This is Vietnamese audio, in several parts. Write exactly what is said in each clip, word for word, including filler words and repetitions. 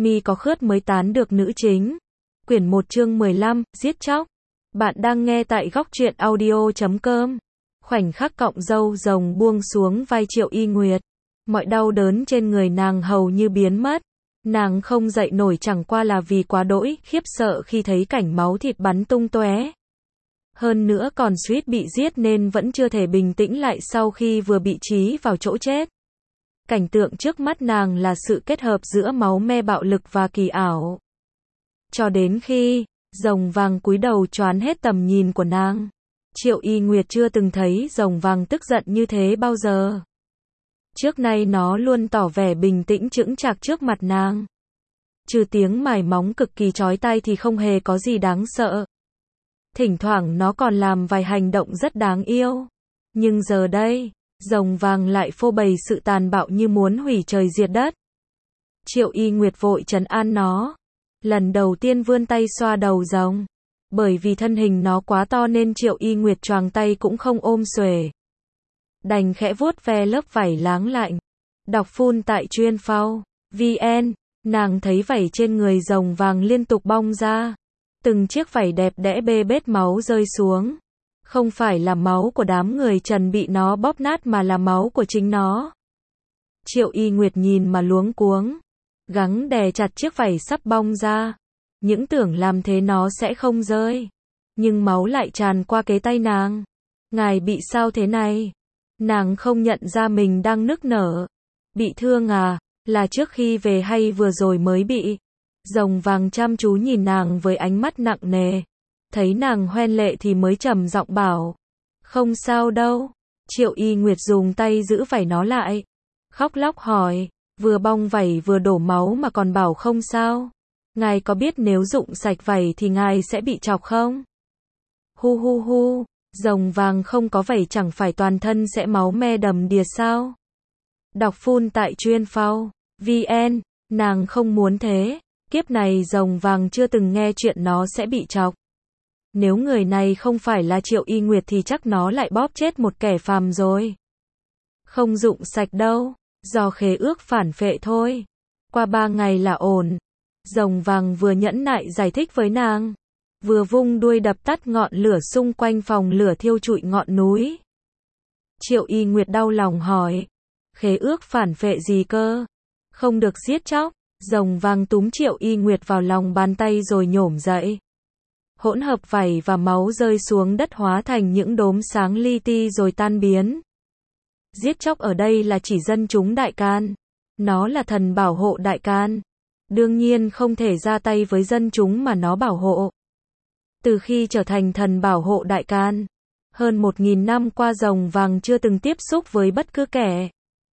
Mi có khướt mới tán được nữ chính. Quyển một chương mười lăm, giết chóc. Bạn đang nghe tại góc truyện audio chấm com. Khoảnh khắc cọng râu rồng buông xuống vai Triệu Y Nguyệt. Mọi đau đớn trên người nàng hầu như biến mất. Nàng không dậy nổi chẳng qua là vì quá đỗi khiếp sợ khi thấy cảnh máu thịt bắn tung tóe. Hơn nữa còn suýt bị giết nên vẫn chưa thể bình tĩnh lại sau khi vừa bị trí vào chỗ chết. Cảnh tượng trước mắt nàng là sự kết hợp giữa máu me bạo lực và kỳ ảo. Cho đến khi rồng vàng cúi đầu choán hết tầm nhìn của nàng. Triệu Y Nguyệt chưa từng thấy rồng vàng tức giận như thế bao giờ. Trước nay nó luôn tỏ vẻ bình tĩnh chững chạc trước mặt nàng. Trừ tiếng mài móng cực kỳ chói tai thì không hề có gì đáng sợ. Thỉnh thoảng nó còn làm vài hành động rất đáng yêu. Nhưng giờ đây, rồng vàng lại phô bày sự tàn bạo như muốn hủy trời diệt đất. Triệu Y Nguyệt vội trấn an nó. Lần đầu tiên vươn tay xoa đầu rồng. Bởi vì thân hình nó quá to nên Triệu Y Nguyệt choàng tay cũng không ôm xuể. Đành khẽ vuốt ve lớp vảy láng lạnh. Đọc phun tại chuyên phao vn. Nàng thấy vảy trên người rồng vàng liên tục bong ra. Từng chiếc vảy đẹp đẽ bê bết máu rơi xuống. Không phải là máu của đám người Trần bị nó bóp nát mà là máu của chính nó. Triệu Y Nguyệt nhìn mà luống cuống. Gắng đè chặt chiếc vảy sắp bong ra. Những tưởng làm thế nó sẽ không rơi. Nhưng máu lại tràn qua cái tay nàng. Ngài bị sao thế này? Nàng không nhận ra mình đang nức nở. Bị thương à? Là trước khi về hay vừa rồi mới bị? Rồng vàng chăm chú nhìn nàng với ánh mắt nặng nề. Thấy nàng hoen lệ thì mới trầm giọng bảo. Không sao đâu. Triệu Y Nguyệt dùng tay giữ vảy nó lại. Khóc lóc hỏi. Vừa bong vảy vừa đổ máu mà còn bảo không sao. Ngài có biết nếu rụng sạch vảy thì ngài sẽ bị chọc không? Hu hu hu. Rồng vàng không có vảy chẳng phải toàn thân sẽ máu me đầm đìa sao? Đọc phun tại chuyên phao vn. Nàng không muốn thế. Kiếp này rồng vàng chưa từng nghe chuyện nó sẽ bị chọc. Nếu người này không phải là Triệu Y Nguyệt thì chắc nó lại bóp chết một kẻ phàm rồi. Không rụng sạch đâu. Do khế ước phản phệ thôi. Qua ba ngày là ổn. Rồng vàng vừa nhẫn nại giải thích với nàng. Vừa vung đuôi đập tắt ngọn lửa xung quanh phòng lửa thiêu trụi ngọn núi. Triệu Y Nguyệt đau lòng hỏi. Khế ước phản phệ gì cơ? Không được giết chóc. Rồng vàng túm Triệu Y Nguyệt vào lòng bàn tay rồi nhổm dậy. Hỗn hợp vảy và máu rơi xuống đất hóa thành những đốm sáng li ti rồi tan biến. Giết chóc ở đây là chỉ dân chúng Đại Can. Nó là thần bảo hộ Đại Can. Đương nhiên không thể ra tay với dân chúng mà nó bảo hộ. Từ khi trở thành thần bảo hộ Đại Can, hơn một nghìn năm qua rồng vàng chưa từng tiếp xúc với bất cứ kẻ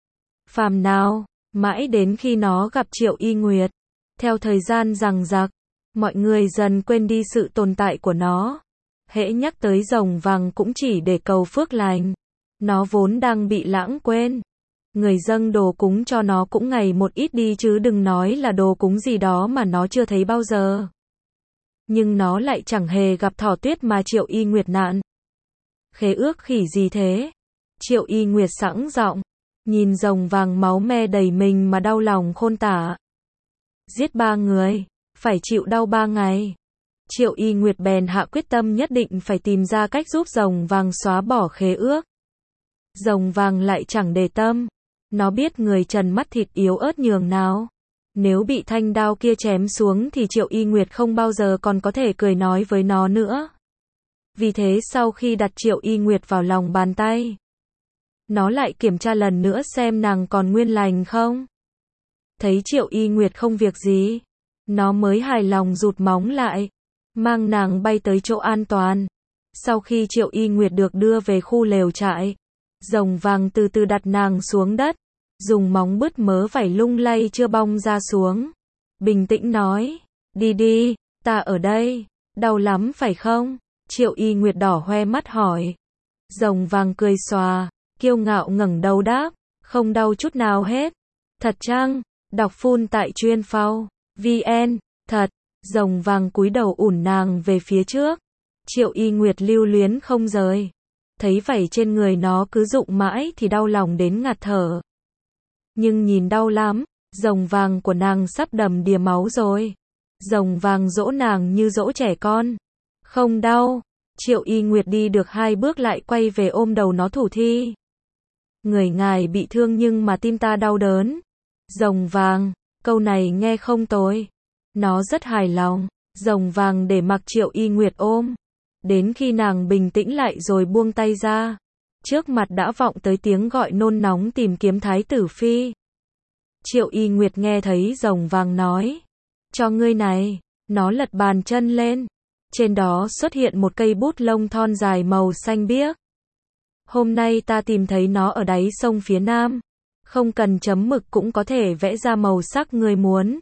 phàm nào, mãi đến khi nó gặp Triệu Y Nguyệt. Theo thời gian giằng giặc, mọi người dần quên đi sự tồn tại của nó. Hễ nhắc tới rồng vàng cũng chỉ để cầu phước lành. Nó vốn đang bị lãng quên. Người dâng đồ cúng cho nó cũng ngày một ít đi chứ đừng nói là đồ cúng gì đó mà nó chưa thấy bao giờ. Nhưng nó lại chẳng hề gặp Thỏ Tuyết mà Triệu Y Nguyệt nạn. Khế ước khỉ gì thế? Triệu Y Nguyệt sẵn giọng, nhìn rồng vàng máu me đầy mình mà đau lòng khôn tả. Giết ba người, phải chịu đau ba ngày. Triệu Y Nguyệt bèn hạ quyết tâm nhất định phải tìm ra cách giúp rồng vàng xóa bỏ khế ước. Rồng vàng lại chẳng để tâm. Nó biết người Trần mắt thịt yếu ớt nhường nào. Nếu bị thanh đao kia chém xuống thì Triệu Y Nguyệt không bao giờ còn có thể cười nói với nó nữa. Vì thế sau khi đặt Triệu Y Nguyệt vào lòng bàn tay, nó lại kiểm tra lần nữa xem nàng còn nguyên lành không. Thấy Triệu Y Nguyệt không việc gì, nó mới hài lòng rụt móng lại, mang nàng bay tới chỗ an toàn. Sau khi Triệu Y Nguyệt được đưa về khu lều trại, rồng vàng từ từ đặt nàng xuống đất, dùng móng bứt mớ vảy lung lay chưa bong ra xuống. Bình tĩnh nói, đi đi, ta ở đây, đau lắm phải không? Triệu Y Nguyệt đỏ hoe mắt hỏi. Rồng vàng cười xòa, kiêu ngạo ngẩng đầu đáp, không đau chút nào hết. Thật chăng? Đọc phun tại chuyên phao vn. Thật. Rồng vàng cúi đầu ủn nàng về phía trước. Triệu Y Nguyệt lưu luyến không rời. Thấy vảy trên người nó cứ rụng mãi thì đau lòng đến ngạt thở. Nhưng nhìn đau lắm, Rồng vàng của nàng sắp đầm đìa máu rồi. Rồng vàng dỗ nàng như dỗ trẻ con. Không đau. Triệu Y Nguyệt đi được hai bước lại quay về ôm đầu nó thủ thi. Người ngài bị thương nhưng mà tim ta đau đớn. Rồng vàng, câu này nghe không tồi. Nó rất hài lòng. Rồng vàng để mặc Triệu Y Nguyệt ôm. Đến khi nàng bình tĩnh lại rồi buông tay ra. Trước mặt đã vọng tới tiếng gọi nôn nóng tìm kiếm Thái tử Phi. Triệu Y Nguyệt nghe thấy rồng vàng nói. Cho ngươi này. Nó lật bàn chân lên. Trên đó xuất hiện một cây bút lông thon dài màu xanh biếc. Hôm nay ta tìm thấy nó ở đáy sông phía nam. Không cần chấm mực cũng có thể vẽ ra màu sắc ngươi muốn.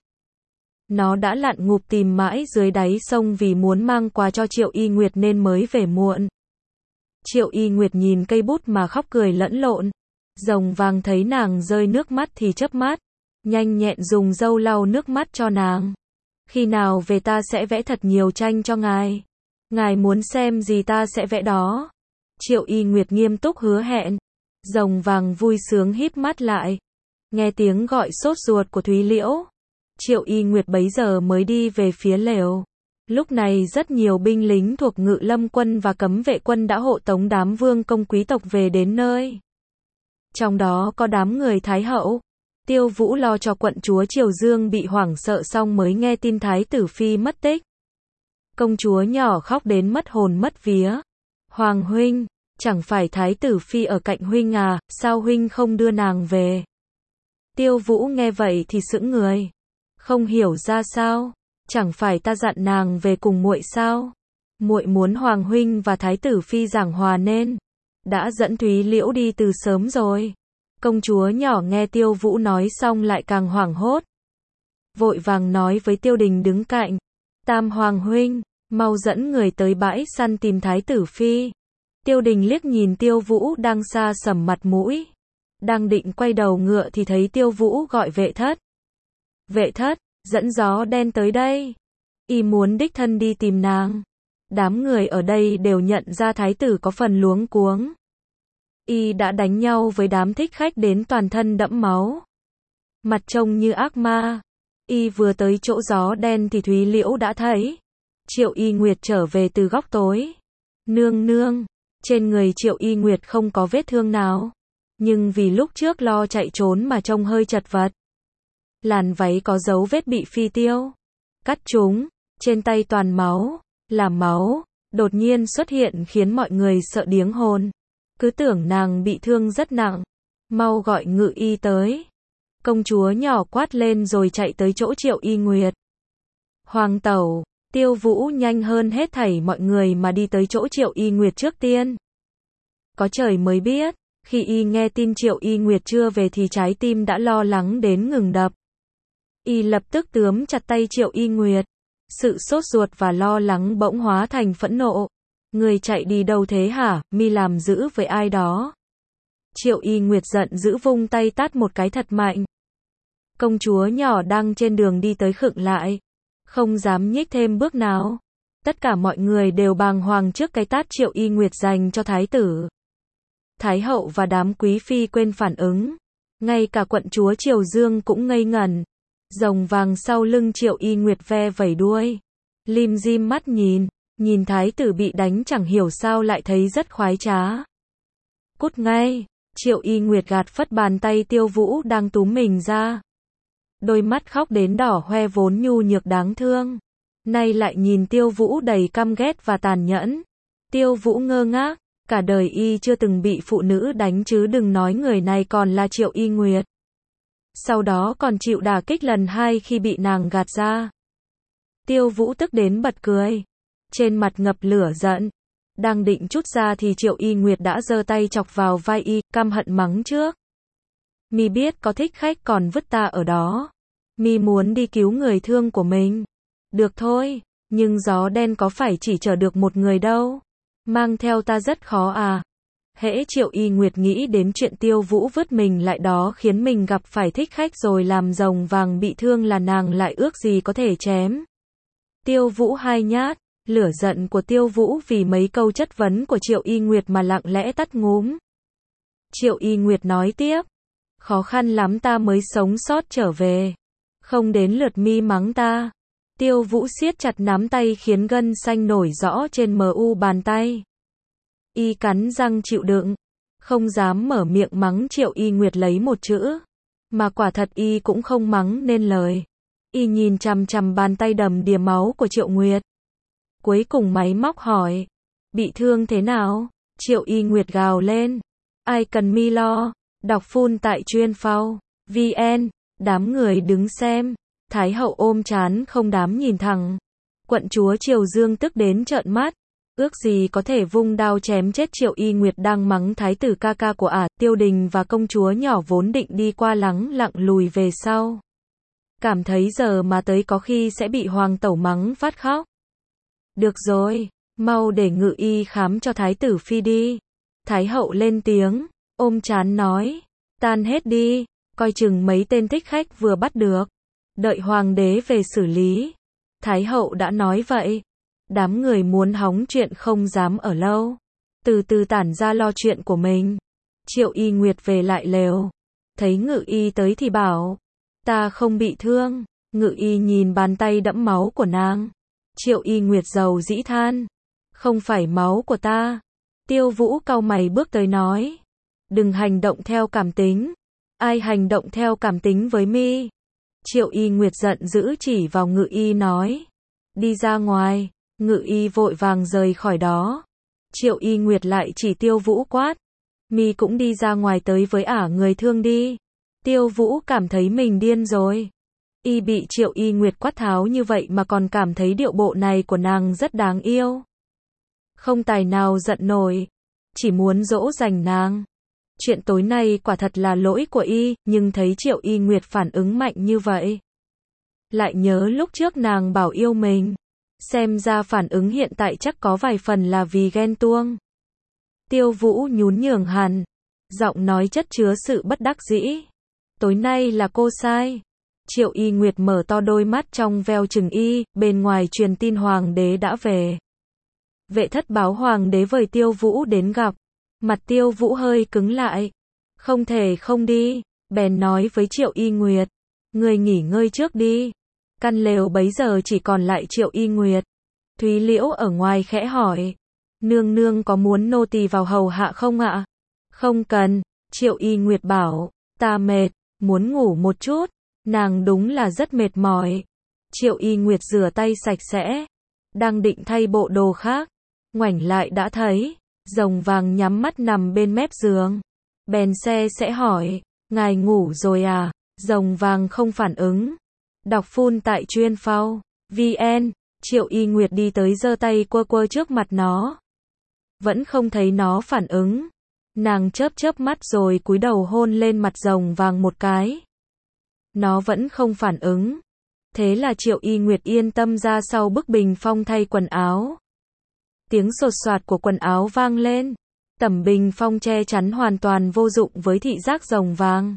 Nó đã lặn ngụp tìm mãi dưới đáy sông vì muốn mang quà cho Triệu Y Nguyệt nên mới về muộn. Triệu Y Nguyệt nhìn cây bút mà khóc cười lẫn lộn. Rồng vàng thấy nàng rơi nước mắt thì chớp mắt. Nhanh nhẹn dùng dâu lau nước mắt cho nàng. Khi nào về ta sẽ vẽ thật nhiều tranh cho ngài. Ngài muốn xem gì ta sẽ vẽ đó. Triệu Y Nguyệt nghiêm túc hứa hẹn. Rồng vàng vui sướng híp mắt lại. Nghe tiếng gọi sốt ruột của Thúy Liễu. Triệu Y Nguyệt bấy giờ mới đi về phía lều. Lúc này rất nhiều binh lính thuộc Ngự Lâm quân và Cấm Vệ quân đã hộ tống đám vương công quý tộc về đến nơi. Trong đó có đám người Thái hậu. Tiêu Vũ lo cho quận chúa Triều Dương bị hoảng sợ xong mới nghe tin Thái tử Phi mất tích. Công chúa nhỏ khóc đến mất hồn mất vía. Hoàng huynh, chẳng phải Thái tử Phi ở cạnh huynh à, sao huynh không đưa nàng về? Tiêu Vũ nghe vậy thì sững người. Không hiểu ra sao, chẳng phải ta dặn nàng về cùng muội sao? Muội muốn Hoàng huynh và Thái tử Phi giảng hòa nên đã dẫn Thúy Liễu đi từ sớm rồi. Công chúa nhỏ nghe Tiêu Vũ nói xong lại càng hoảng hốt. Vội vàng nói với Tiêu Đình đứng cạnh. Tam Hoàng huynh, mau dẫn người tới bãi săn tìm Thái tử Phi. Tiêu Đình liếc nhìn Tiêu Vũ đang xa sầm mặt mũi. Đang định quay đầu ngựa thì thấy Tiêu Vũ gọi vệ thất. Vệ thất, dẫn gió đen tới đây. Y muốn đích thân đi tìm nàng. Đám người ở đây đều nhận ra thái tử có phần luống cuống. Y đã đánh nhau với đám thích khách đến toàn thân đẫm máu. Mặt trông như ác ma. Y vừa tới chỗ gió đen thì Thúy Liễu đã thấy. Triệu Y Nguyệt trở về từ góc tối. Nương nương, trên người Triệu Y Nguyệt không có vết thương nào. Nhưng vì lúc trước lo chạy trốn mà trông hơi chật vật. Làn váy có dấu vết bị phi tiêu cắt trúng, trên tay toàn máu, là máu, đột nhiên xuất hiện khiến mọi người sợ điếng hồn. Cứ tưởng nàng bị thương rất nặng. Mau gọi ngự y tới. Công chúa nhỏ quát lên rồi chạy tới chỗ Triệu Y Nguyệt. Hoàng tẩu, Tiêu Vũ nhanh hơn hết thảy mọi người mà đi tới chỗ Triệu Y Nguyệt trước tiên. Có trời mới biết, khi y nghe tin Triệu Y Nguyệt chưa về thì trái tim đã lo lắng đến ngừng đập. Y lập tức tóm chặt tay Triệu Y Nguyệt. Sự sốt ruột và lo lắng bỗng hóa thành phẫn nộ. Người chạy đi đâu thế hả, mi làm dữ với ai đó? Triệu Y Nguyệt giận dữ vung tay tát một cái thật mạnh. Công chúa nhỏ đang trên đường đi tới khựng lại. Không dám nhích thêm bước nào. Tất cả mọi người đều bàng hoàng trước cái tát Triệu Y Nguyệt dành cho thái tử. Thái hậu và đám quý phi quên phản ứng. Ngay cả quận chúa Triều Dương cũng ngây ngẩn. Rồng vàng sau lưng Triệu Y Nguyệt ve vẩy đuôi. Lim dim mắt nhìn. Nhìn thái tử bị đánh chẳng hiểu sao lại thấy rất khoái trá. Cút ngay. Triệu Y Nguyệt gạt phất bàn tay Tiêu Vũ đang túm mình ra. Đôi mắt khóc đến đỏ hoe vốn nhu nhược đáng thương. Nay lại nhìn Tiêu Vũ đầy căm ghét và tàn nhẫn. Tiêu Vũ ngơ ngác. Cả đời y chưa từng bị phụ nữ đánh chứ đừng nói người này còn là Triệu Y Nguyệt. Sau đó còn chịu đả kích lần hai khi bị nàng gạt ra. Tiêu Vũ tức đến bật cười. Trên mặt ngập lửa giận. Đang định trút ra thì Triệu Y Nguyệt đã giơ tay chọc vào vai y, căm hận mắng trước. Mi biết có thích khách còn vứt ta ở đó. Mi muốn đi cứu người thương của mình. Được thôi, nhưng gió đen có phải chỉ chở được một người đâu. Mang theo ta rất khó à. Hễ Triệu Y Nguyệt nghĩ đến chuyện Tiêu Vũ vứt mình lại đó khiến mình gặp phải thích khách rồi làm rồng vàng bị thương là nàng lại ước gì có thể chém Tiêu Vũ hai nhát. Lửa giận của Tiêu Vũ vì mấy câu chất vấn của Triệu Y Nguyệt mà lặng lẽ tắt ngúm. Triệu Y Nguyệt nói tiếp. Khó khăn lắm ta mới sống sót trở về. Không đến lượt mi mắng ta. Tiêu Vũ siết chặt nắm tay khiến gân xanh nổi rõ trên mu bàn tay. Y cắn răng chịu đựng. Không dám mở miệng mắng Triệu Y Nguyệt lấy một chữ. Mà quả thật Y cũng không mắng nên lời. Y nhìn chằm chằm bàn tay đầm đìa máu của Triệu Nguyệt. Cuối cùng máy móc hỏi. Bị thương thế nào? Triệu Y Nguyệt gào lên. Ai cần mi lo. Đọc phun tại chuyên phao. vn. Đám người đứng xem. Thái hậu ôm trán không dám nhìn thẳng. Quận chúa Triều Dương tức đến trợn mắt. Ước gì có thể vung đao chém chết Triệu Y Nguyệt đang mắng thái tử ca ca của ả. Tiêu Đình và công chúa nhỏ vốn định đi qua lắng lặng lùi về sau. Cảm thấy giờ mà tới có khi sẽ bị hoàng tẩu mắng phát khóc. Được rồi, mau để Ngự Y khám cho thái tử phi đi. Thái hậu lên tiếng, ôm trán nói. Tan hết đi, coi chừng mấy tên thích khách vừa bắt được. Đợi hoàng đế về xử lý. Thái hậu đã nói vậy. Đám người muốn hóng chuyện không dám ở lâu. Từ từ tản ra lo chuyện của mình. Triệu Y Nguyệt về lại lều. Thấy Ngự Y tới thì bảo. Ta không bị thương. Ngự Y nhìn bàn tay đẫm máu của nàng. Triệu Y Nguyệt dầu dĩ than. Không phải máu của ta. Tiêu Vũ cau mày bước tới nói. Đừng hành động theo cảm tính. Ai hành động theo cảm tính với mi? Triệu Y Nguyệt giận dữ chỉ vào Ngự Y nói. Đi ra ngoài. Ngự Y vội vàng rời khỏi đó. Triệu Y Nguyệt lại chỉ Tiêu Vũ quát. Mi cũng đi ra ngoài tới với ả người thương đi. Tiêu Vũ cảm thấy mình điên rồi. Y bị Triệu Y Nguyệt quát tháo như vậy mà còn cảm thấy điệu bộ này của nàng rất đáng yêu. Không tài nào giận nổi. Chỉ muốn dỗ dành nàng. Chuyện tối nay quả thật là lỗi của Y, nhưng thấy Triệu Y Nguyệt phản ứng mạnh như vậy. Lại nhớ lúc trước nàng bảo yêu mình. Xem ra phản ứng hiện tại chắc có vài phần là vì ghen tuông. Tiêu Vũ nhún nhường hẳn. Giọng nói chất chứa sự bất đắc dĩ. Tối nay là cô sai. Triệu Y Nguyệt mở to đôi mắt trong veo chừng Y, bên ngoài truyền tin hoàng đế đã về. Vệ thất báo hoàng đế vời Tiêu Vũ đến gặp. Mặt Tiêu Vũ hơi cứng lại. Không thể không đi. Bèn nói với Triệu Y Nguyệt. Người nghỉ ngơi trước đi. Căn lều bấy giờ chỉ còn lại Triệu Y Nguyệt. Thúy Liễu ở ngoài khẽ hỏi. Nương nương có muốn nô tỳ vào hầu hạ không ạ? Không cần. Triệu Y Nguyệt bảo. Ta mệt. Muốn ngủ một chút. Nàng đúng là rất mệt mỏi. Triệu Y Nguyệt rửa tay sạch sẽ. Đang định thay bộ đồ khác. Ngoảnh lại đã thấy. Rồng vàng nhắm mắt nằm bên mép giường. Bèn xe sẽ hỏi. Ngài ngủ rồi à? Rồng vàng không phản ứng. Đọc phun tại chuyên phao. vn. Triệu Y Nguyệt đi tới giơ tay quơ quơ trước mặt nó. Vẫn không thấy nó phản ứng. Nàng chớp chớp mắt rồi cúi đầu hôn lên mặt rồng vàng một cái. Nó vẫn không phản ứng. Thế là Triệu Y Nguyệt yên tâm ra sau bức bình phong thay quần áo. Tiếng sột soạt của quần áo vang lên. Tấm bình phong che chắn hoàn toàn vô dụng với thị giác rồng vàng.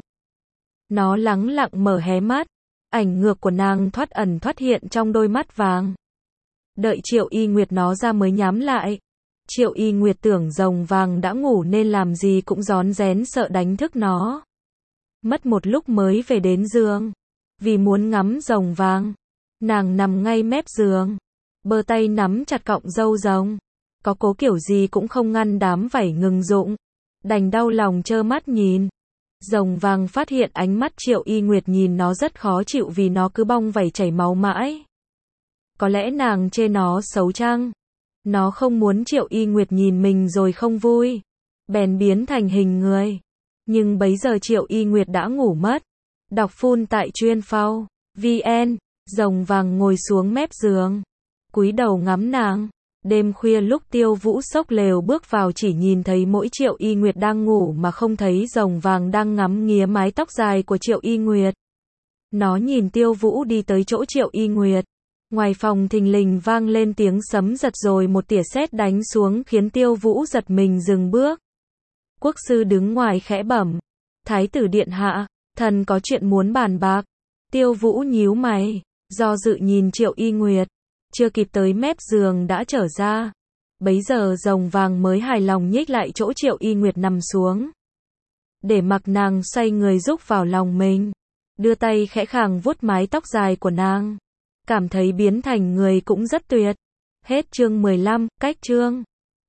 Nó lắng lặng mở hé mắt. Ảnh ngược của nàng thoát ẩn thoát hiện trong đôi mắt vàng. Đợi Triệu Y Nguyệt nó ra mới nhắm lại. Triệu Y Nguyệt tưởng rồng vàng đã ngủ nên làm gì cũng rón rén sợ đánh thức nó. Mất một lúc mới về đến giường. Vì muốn ngắm rồng vàng, nàng nằm ngay mép giường. Bờ tay nắm chặt cọng râu rồng. Có cố kiểu gì cũng không ngăn đám vảy ngừng rụng. Đành đau lòng trơ mắt nhìn. Rồng vàng phát hiện ánh mắt Triệu Y Nguyệt nhìn nó rất khó chịu vì nó cứ bong vảy chảy máu mãi. Có lẽ nàng chê nó xấu chăng? Nó không muốn Triệu Y Nguyệt nhìn mình rồi không vui. Bèn biến thành hình người. Nhưng bấy giờ Triệu Y Nguyệt đã ngủ mất. Đọc phun tại chuyên phao. vn. Rồng vàng ngồi xuống mép giường. Cúi đầu ngắm nàng. Đêm khuya lúc Tiêu Vũ xốc lều bước vào chỉ nhìn thấy mỗi Triệu Y Nguyệt đang ngủ mà không thấy rồng vàng đang ngắm nghía mái tóc dài của Triệu Y Nguyệt. Nó nhìn Tiêu Vũ đi tới chỗ Triệu Y Nguyệt. Ngoài phòng thình lình vang lên tiếng sấm giật rồi một tia sét đánh xuống khiến Tiêu Vũ giật mình dừng bước. Quốc sư đứng ngoài khẽ bẩm. Thái tử điện hạ, thần có chuyện muốn bàn bạc. Tiêu Vũ nhíu mày, do dự nhìn Triệu Y Nguyệt. Chưa kịp tới mép giường đã trở ra. Bấy giờ rồng vàng mới hài lòng nhích lại chỗ Triệu Y Nguyệt nằm xuống. để mặc nàng xoay người rúc vào lòng mình, đưa tay khẽ khàng vuốt mái tóc dài của nàng, cảm thấy biến thành người cũng rất tuyệt. Hết chương mười lăm, cách chương